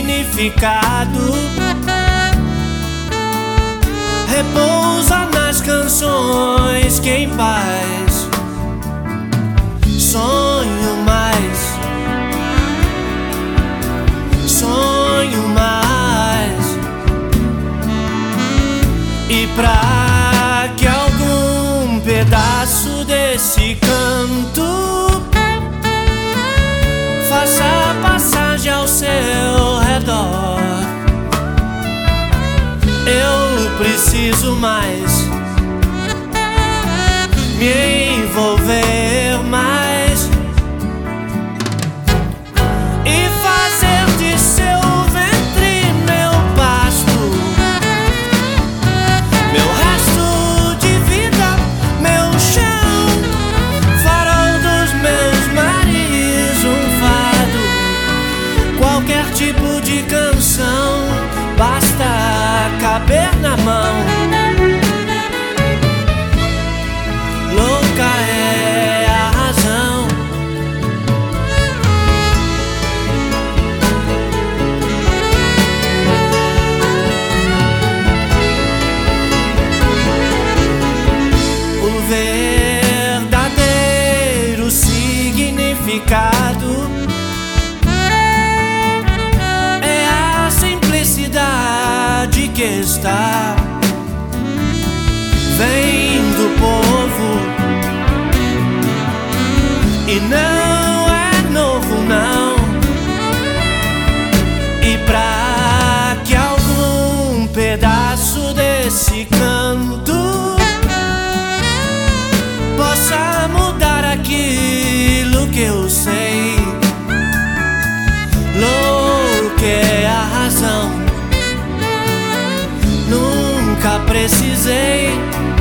significado. Repousa nas canções que em paz sonho mais, sonho mais. E pra que algum pedaço desse canto faça passagem ao seu redor, eu preciso mais me envolver mais e fazer de seu ventre meu pasto, meu resto de vida, meu chão, farol dos meus mares, um fado, qualquer tipo de canção, basta caber na mão. Louca é a razão. O verdadeiro significado é a simplicidade que está, vem do povo e não é novo, não. E pra que algum pedaço desse canto possa mudar aquilo que eu sei, louca é a razão. Nunca precisei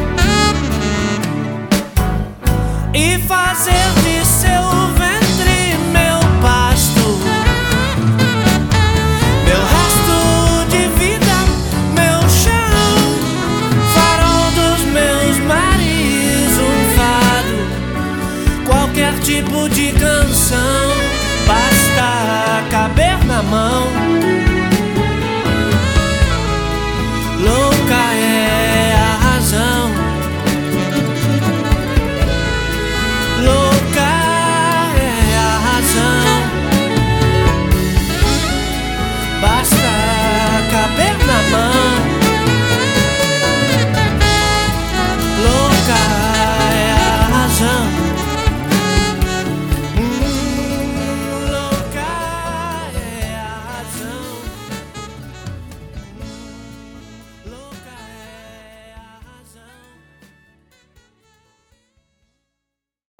e fazer de seu ventre meu pasto, meu resto de vida, meu chão, farol dos meus mares, um fado, qualquer tipo de canção, basta caber na mão. Louca é a razão. Louca é a razão. Basta